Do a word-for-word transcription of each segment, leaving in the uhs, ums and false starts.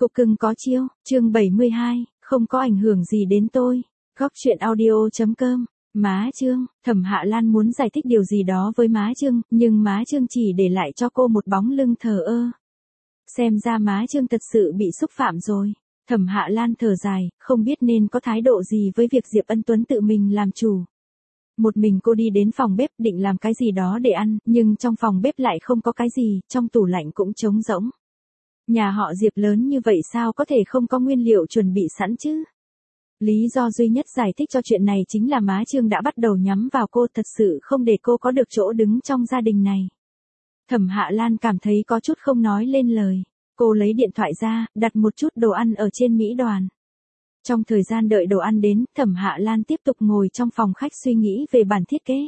Cục cưng có chiêu, chương bảy mươi hai, không có ảnh hưởng gì đến tôi. Góc truyện audio chấm com. Má Trương, Thẩm Hạ Lan muốn giải thích điều gì đó với má Trương, nhưng má Trương chỉ để lại cho cô một bóng lưng thờ ơ. Xem ra má Trương thật sự bị xúc phạm rồi. Thẩm Hạ Lan thở dài, không biết nên có thái độ gì với việc Diệp Ân Tuấn tự mình làm chủ. Một mình cô đi đến phòng bếp định làm cái gì đó để ăn, nhưng trong phòng bếp lại không có cái gì, trong tủ lạnh cũng trống rỗng. Nhà họ Diệp lớn như vậy sao có thể không có nguyên liệu chuẩn bị sẵn chứ? Lý do duy nhất giải thích cho chuyện này chính là má Trương đã bắt đầu nhắm vào cô, thật sự không để cô có được chỗ đứng trong gia đình này. Thẩm Hạ Lan cảm thấy có chút không nói lên lời. Cô lấy điện thoại ra, đặt một chút đồ ăn ở trên Mỹ đoàn. Trong thời gian đợi đồ ăn đến, Thẩm Hạ Lan tiếp tục ngồi trong phòng khách suy nghĩ về bản thiết kế.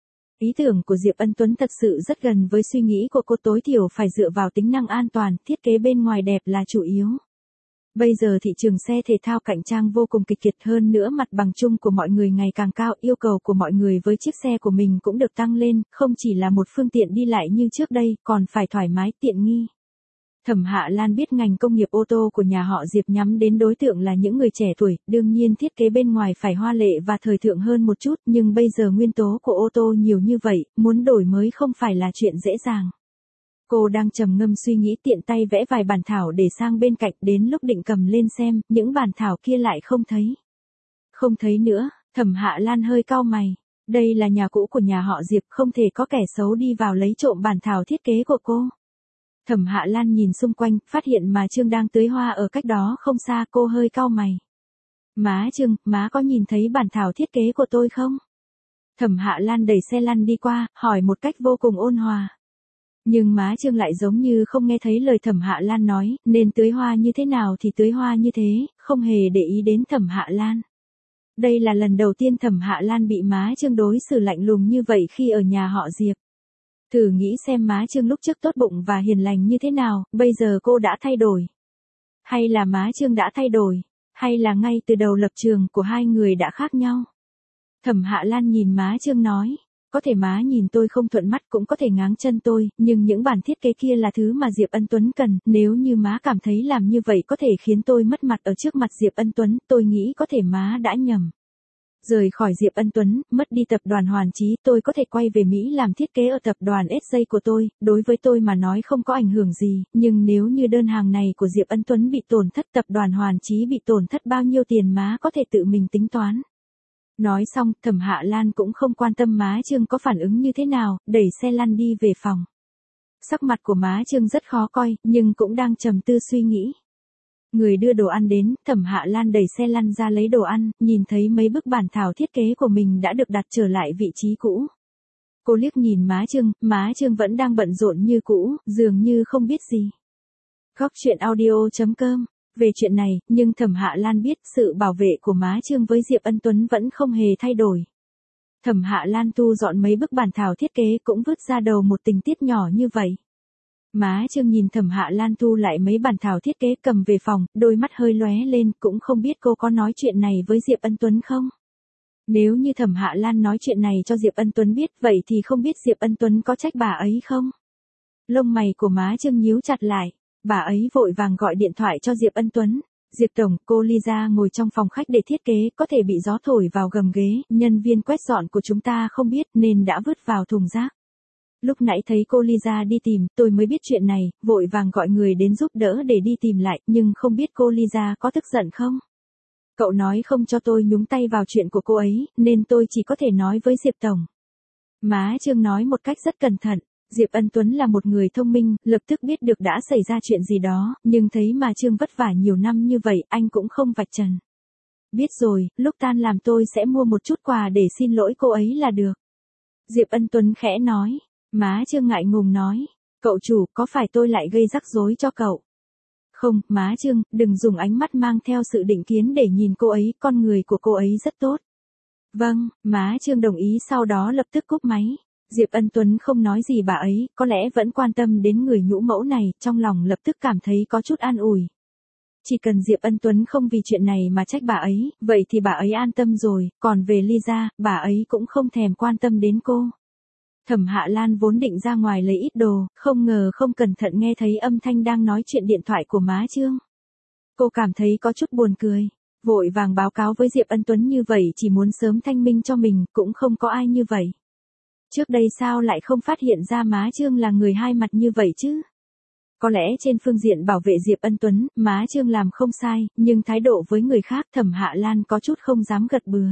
Ý tưởng của Diệp Ân Tuấn thật sự rất gần với suy nghĩ của cô, tối thiểu phải dựa vào tính năng an toàn, thiết kế bên ngoài đẹp là chủ yếu. Bây giờ thị trường xe thể thao cạnh tranh vô cùng kịch liệt, hơn nữa mặt bằng chung của mọi người ngày càng cao, yêu cầu của mọi người với chiếc xe của mình cũng được tăng lên, không chỉ là một phương tiện đi lại như trước đây, còn phải thoải mái, tiện nghi. Thẩm Hạ Lan biết ngành công nghiệp ô tô của nhà họ Diệp nhắm đến đối tượng là những người trẻ tuổi, đương nhiên thiết kế bên ngoài phải hoa lệ và thời thượng hơn một chút, nhưng bây giờ nguyên tố của ô tô nhiều như vậy, muốn đổi mới không phải là chuyện dễ dàng. Cô đang trầm ngâm suy nghĩ, tiện tay vẽ vài bản thảo để sang bên cạnh, đến lúc định cầm lên xem, những bản thảo kia lại không thấy. Không thấy nữa, Thẩm Hạ Lan hơi cau mày. Đây là nhà cũ của nhà họ Diệp, không thể có kẻ xấu đi vào lấy trộm bản thảo thiết kế của cô. Thẩm Hạ Lan nhìn xung quanh, phát hiện má Trương đang tưới hoa ở cách đó không xa, cô hơi cau mày. Má Trương, má có nhìn thấy bản thảo thiết kế của tôi không? Thẩm Hạ Lan đẩy xe lăn đi qua, hỏi một cách vô cùng ôn hòa. Nhưng má Trương lại giống như không nghe thấy lời Thẩm Hạ Lan nói, nên tưới hoa như thế nào thì tưới hoa như thế, không hề để ý đến Thẩm Hạ Lan. Đây là lần đầu tiên Thẩm Hạ Lan bị má Trương đối xử lạnh lùng như vậy khi ở nhà họ Diệp. Thử nghĩ xem má Trương lúc trước tốt bụng và hiền lành như thế nào, bây giờ cô đã thay đổi. Hay là má Trương đã thay đổi, hay là ngay từ đầu lập trường của hai người đã khác nhau. Thẩm Hạ Lan nhìn má Trương nói, có thể má nhìn tôi không thuận mắt, cũng có thể ngáng chân tôi, nhưng những bản thiết kế kia là thứ mà Diệp Ân Tuấn cần, nếu như má cảm thấy làm như vậy có thể khiến tôi mất mặt ở trước mặt Diệp Ân Tuấn, tôi nghĩ có thể má đã nhầm. Rời khỏi Diệp Ân Tuấn, mất đi tập đoàn Hoàn Chí, tôi có thể quay về Mỹ làm thiết kế ở tập đoàn ét gi của tôi, đối với tôi mà nói không có ảnh hưởng gì, nhưng nếu như đơn hàng này của Diệp Ân Tuấn bị tổn thất, tập đoàn Hoàn Chí bị tổn thất bao nhiêu tiền má có thể tự mình tính toán. Nói xong, Thẩm Hạ Lan cũng không quan tâm má Trương có phản ứng như thế nào, đẩy xe lăn đi về phòng. Sắc mặt của má Trương rất khó coi, nhưng cũng đang trầm tư suy nghĩ. Người đưa đồ ăn đến, Thẩm Hạ Lan đẩy xe lăn ra lấy đồ ăn, nhìn thấy mấy bức bản thảo thiết kế của mình đã được đặt trở lại vị trí cũ. Cô liếc nhìn má Trương, má Trương vẫn đang bận rộn như cũ, dường như không biết gì. Góc truyện audio chấm com. Về chuyện này, nhưng Thẩm Hạ Lan biết sự bảo vệ của má Trương với Diệp Ân Tuấn vẫn không hề thay đổi. Thẩm Hạ Lan thu dọn mấy bức bản thảo thiết kế cũng vứt ra đầu một tình tiết nhỏ như vậy. Má Trương nhìn Thẩm Hạ Lan thu lại mấy bản thảo thiết kế cầm về phòng, đôi mắt hơi lóe lên, cũng không biết cô có nói chuyện này với Diệp Ân Tuấn không? Nếu như Thẩm Hạ Lan nói chuyện này cho Diệp Ân Tuấn biết, vậy thì không biết Diệp Ân Tuấn có trách bà ấy không? Lông mày của má Trương nhíu chặt lại, bà ấy vội vàng gọi điện thoại cho Diệp Ân Tuấn. Diệp Tổng, cô Lisa ngồi trong phòng khách để thiết kế, có thể bị gió thổi vào gầm ghế, nhân viên quét dọn của chúng ta không biết nên đã vứt vào thùng rác. Lúc nãy thấy cô Lisa đi tìm, tôi mới biết chuyện này, vội vàng gọi người đến giúp đỡ để đi tìm lại, nhưng không biết cô Lisa có tức giận không? Cậu nói không cho tôi nhúng tay vào chuyện của cô ấy, nên tôi chỉ có thể nói với Diệp Tổng. Má Trương nói một cách rất cẩn thận. Diệp Ân Tuấn là một người thông minh, lập tức biết được đã xảy ra chuyện gì đó, nhưng thấy mà Trương vất vả nhiều năm như vậy, anh cũng không vạch trần. Biết rồi, lúc tan làm tôi sẽ mua một chút quà để xin lỗi cô ấy là được. Diệp Ân Tuấn khẽ nói. Má Trương ngại ngùng nói, cậu chủ, có phải tôi lại gây rắc rối cho cậu? Không, má Trương, đừng dùng ánh mắt mang theo sự định kiến để nhìn cô ấy, con người của cô ấy rất tốt. Vâng, má Trương đồng ý, sau đó lập tức cúp máy. Diệp Ân Tuấn không nói gì bà ấy, có lẽ vẫn quan tâm đến người nhũ mẫu này, trong lòng lập tức cảm thấy có chút an ủi. Chỉ cần Diệp Ân Tuấn không vì chuyện này mà trách bà ấy, vậy thì bà ấy an tâm rồi, còn về Lisa, bà ấy cũng không thèm quan tâm đến cô. Thẩm Hạ Lan vốn định ra ngoài lấy ít đồ, không ngờ không cẩn thận nghe thấy âm thanh đang nói chuyện điện thoại của má Trương. Cô cảm thấy có chút buồn cười. Vội vàng báo cáo với Diệp Ân Tuấn như vậy chỉ muốn sớm thanh minh cho mình, cũng không có ai như vậy. Trước đây sao lại không phát hiện ra má Trương là người hai mặt như vậy chứ? Có lẽ trên phương diện bảo vệ Diệp Ân Tuấn, má Trương làm không sai, nhưng thái độ với người khác Thẩm Hạ Lan có chút không dám gật bừa.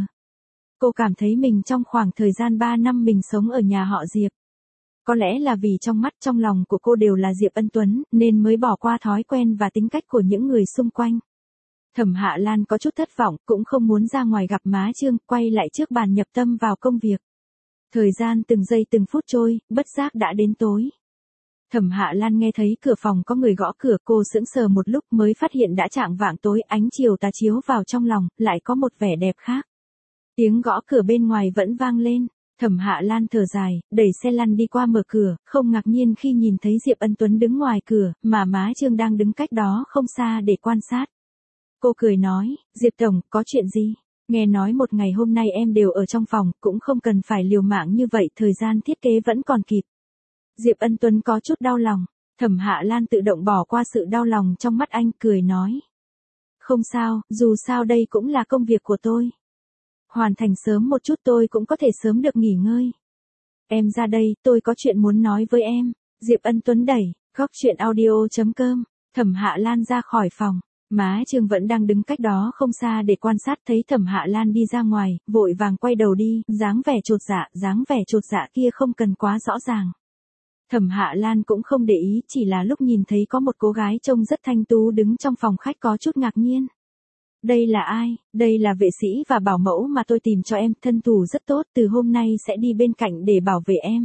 Cô cảm thấy mình trong khoảng thời gian ba năm mình sống ở nhà họ Diệp. Có lẽ là vì trong mắt trong lòng của cô đều là Diệp Ân Tuấn, nên mới bỏ qua thói quen và tính cách của những người xung quanh. Thẩm Hạ Lan có chút thất vọng, cũng không muốn ra ngoài gặp má Trương, quay lại trước bàn nhập tâm vào công việc. Thời gian từng giây từng phút trôi, bất giác đã đến tối. Thẩm Hạ Lan nghe thấy cửa phòng có người gõ cửa, cô sững sờ một lúc mới phát hiện đã chạng vạng tối, ánh chiều tà chiếu vào trong lòng, lại có một vẻ đẹp khác. Tiếng gõ cửa bên ngoài vẫn vang lên, Thẩm Hạ Lan thở dài, đẩy xe lăn đi qua mở cửa, không ngạc nhiên khi nhìn thấy Diệp Ân Tuấn đứng ngoài cửa, mà má Trương đang đứng cách đó không xa để quan sát. Cô cười nói, Diệp Tổng, có chuyện gì? Nghe nói một ngày hôm nay em đều ở trong phòng, cũng không cần phải liều mạng như vậy, thời gian thiết kế vẫn còn kịp. Diệp Ân Tuấn có chút đau lòng, Thẩm Hạ Lan tự động bỏ qua sự đau lòng trong mắt anh, cười nói. Không sao, dù sao đây cũng là công việc của tôi. Hoàn thành sớm một chút tôi cũng có thể sớm được nghỉ ngơi. Em ra đây, tôi có chuyện muốn nói với em. Diệp Ân Tuấn đẩy, góc chuyện audio chấm com, Thẩm Hạ Lan ra khỏi phòng. Má Trương vẫn đang đứng cách đó không xa để quan sát, thấy Thẩm Hạ Lan đi ra ngoài, vội vàng quay đầu đi, dáng vẻ chột dạ, dáng vẻ chột dạ kia không cần quá rõ ràng. Thẩm Hạ Lan cũng không để ý, chỉ là lúc nhìn thấy có một cô gái trông rất thanh tú đứng trong phòng khách có chút ngạc nhiên. Đây là ai? Đây là vệ sĩ và bảo mẫu mà tôi tìm cho em, thân thủ rất tốt, từ hôm nay sẽ đi bên cạnh để bảo vệ em.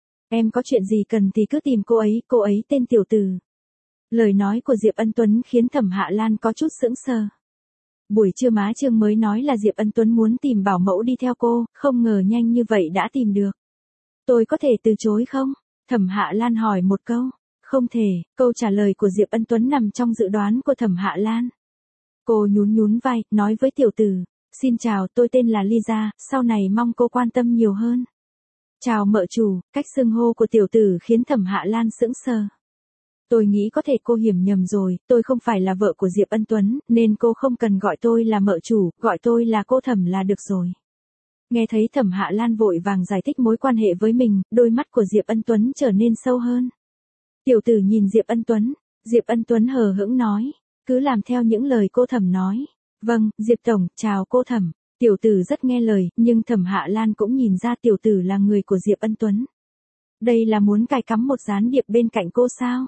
Em có chuyện gì cần thì cứ tìm cô ấy, cô ấy tên Tiểu Từ. Lời nói của Diệp Ân Tuấn khiến Thẩm Hạ Lan có chút sững sờ. Buổi trưa má Trương mới nói là Diệp Ân Tuấn muốn tìm bảo mẫu đi theo cô, không ngờ nhanh như vậy đã tìm được. Tôi có thể từ chối không? Thẩm Hạ Lan hỏi một câu. Không thể, câu trả lời của Diệp Ân Tuấn nằm trong dự đoán của Thẩm Hạ Lan. Cô nhún nhún vai, nói với Tiểu Từ, xin chào, tôi tên là Lisa, sau này mong cô quan tâm nhiều hơn. Chào mợ chủ, cách xưng hô của Tiểu Từ khiến Thẩm Hạ Lan sững sờ. Tôi nghĩ có thể cô hiểu nhầm rồi, tôi không phải là vợ của Diệp Ân Tuấn, nên cô không cần gọi tôi là mợ chủ, gọi tôi là cô Thẩm là được rồi. Nghe thấy Thẩm Hạ Lan vội vàng giải thích mối quan hệ với mình, đôi mắt của Diệp Ân Tuấn trở nên sâu hơn. Tiểu Tử nhìn Diệp Ân Tuấn, Diệp Ân Tuấn hờ hững nói, cứ làm theo những lời cô Thẩm nói. Vâng, Diệp Tổng, chào cô Thẩm. Tiểu Tử rất nghe lời, nhưng Thẩm Hạ Lan cũng nhìn ra Tiểu Tử là người của Diệp Ân Tuấn. Đây là muốn cài cắm một gián điệp bên cạnh cô sao?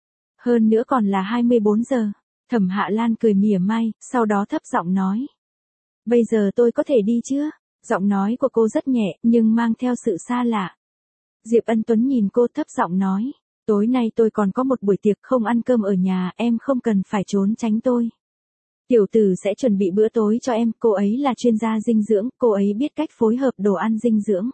Hơn nữa còn là hai mươi bốn giờ. Thẩm Hạ Lan cười mỉa mai, sau đó thấp giọng nói. Bây giờ tôi có thể đi chưa? Giọng nói của cô rất nhẹ, nhưng mang theo sự xa lạ. Diệp Ân Tuấn nhìn cô thấp giọng nói. Tối nay tôi còn có một buổi tiệc không ăn cơm ở nhà, em không cần phải trốn tránh tôi. Tiểu Tử sẽ chuẩn bị bữa tối cho em, cô ấy là chuyên gia dinh dưỡng, cô ấy biết cách phối hợp đồ ăn dinh dưỡng.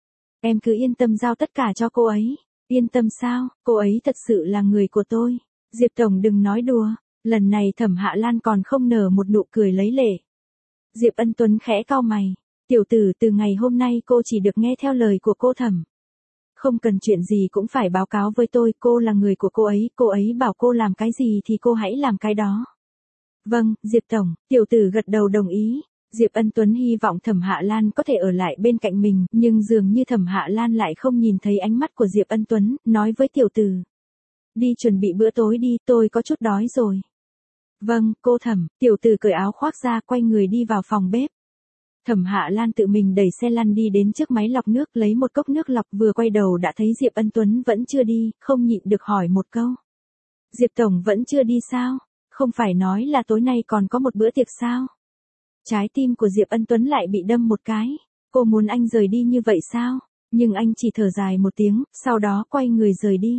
Em cứ yên tâm giao tất cả cho cô ấy. Yên tâm sao, cô ấy thật sự là người của tôi. Diệp Tổng đừng nói đùa, lần này Thẩm Hạ Lan còn không nở một nụ cười lấy lệ. Diệp Ân Tuấn khẽ cau mày. Tiểu Tử, từ ngày hôm nay cô chỉ được nghe theo lời của cô Thẩm. Không cần chuyện gì cũng phải báo cáo với tôi, cô là người của cô ấy, cô ấy bảo cô làm cái gì thì cô hãy làm cái đó. Vâng, Diệp Tổng, Tiểu Tử gật đầu đồng ý. Diệp Ân Tuấn hy vọng Thẩm Hạ Lan có thể ở lại bên cạnh mình, nhưng dường như Thẩm Hạ Lan lại không nhìn thấy ánh mắt của Diệp Ân Tuấn, nói với Tiểu Tử. Đi chuẩn bị bữa tối đi, tôi có chút đói rồi. Vâng, cô Thẩm, Tiểu Tử cởi áo khoác ra, quay người đi vào phòng bếp. Thẩm Hạ Lan tự mình đẩy xe lăn đi đến trước máy lọc nước, lấy một cốc nước lọc, vừa quay đầu đã thấy Diệp Ân Tuấn vẫn chưa đi, không nhịn được hỏi một câu. Diệp Tổng vẫn chưa đi sao? Không phải nói là tối nay còn có một bữa tiệc sao? Trái tim của Diệp Ân Tuấn lại bị đâm một cái. Cô muốn anh rời đi như vậy sao? Nhưng anh chỉ thở dài một tiếng, sau đó quay người rời đi.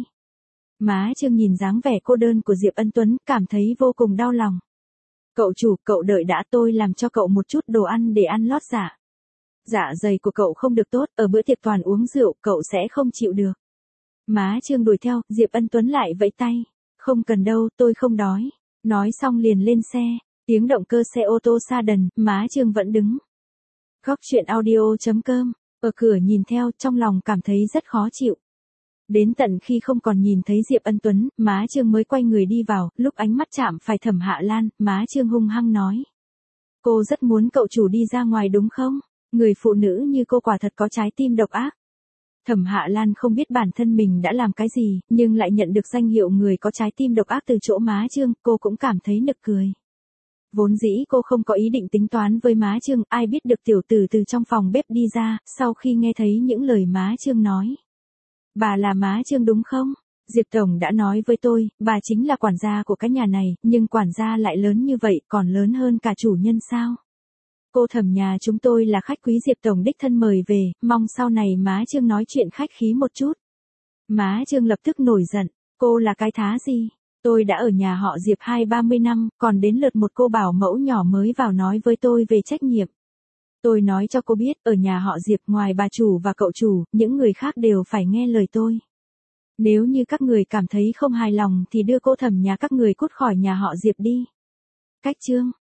Má Trương nhìn dáng vẻ cô đơn của Diệp Ân Tuấn, cảm thấy vô cùng đau lòng. Cậu chủ, cậu đợi đã, tôi làm cho cậu một chút đồ ăn để ăn lót dạ. Dạ dày của cậu không được tốt, ở bữa tiệc toàn uống rượu, cậu sẽ không chịu được. Má Trương đuổi theo, Diệp Ân Tuấn lại vẫy tay. Không cần đâu, tôi không đói. Nói xong liền lên xe. Tiếng động cơ xe ô tô xa đần, má Trương vẫn đứng. Góc chuyện audio chấm com, ở cửa nhìn theo, trong lòng cảm thấy rất khó chịu. Đến tận khi không còn nhìn thấy Diệp Ân Tuấn, má Trương mới quay người đi vào, lúc ánh mắt chạm phải Thẩm Hạ Lan, má Trương hung hăng nói. Cô rất muốn cậu chủ đi ra ngoài đúng không? Người phụ nữ như cô quả thật có trái tim độc ác. Thẩm Hạ Lan không biết bản thân mình đã làm cái gì, nhưng lại nhận được danh hiệu người có trái tim độc ác từ chỗ má Trương, cô cũng cảm thấy nực cười. Vốn dĩ cô không có ý định tính toán với má Trương, ai biết được tiểu tử từ trong phòng bếp đi ra, sau khi nghe thấy những lời má Trương nói. Bà là má Trương đúng không? Diệp Tổng đã nói với tôi, bà chính là quản gia của cái nhà này, nhưng quản gia lại lớn như vậy, còn lớn hơn cả chủ nhân sao? Cô Thẩm nhà chúng tôi là khách quý Diệp Tổng đích thân mời về, mong sau này má Trương nói chuyện khách khí một chút. Má Trương lập tức nổi giận, cô là cái thá gì? Tôi đã ở nhà họ Diệp hai ba mươi năm, còn đến lượt một cô bảo mẫu nhỏ mới vào nói với tôi về trách nhiệm. Tôi nói cho cô biết, ở nhà họ Diệp ngoài bà chủ và cậu chủ, những người khác đều phải nghe lời tôi. Nếu như các người cảm thấy không hài lòng thì đưa cô Thẩm nhà các người cút khỏi nhà họ Diệp đi. Cách Trương,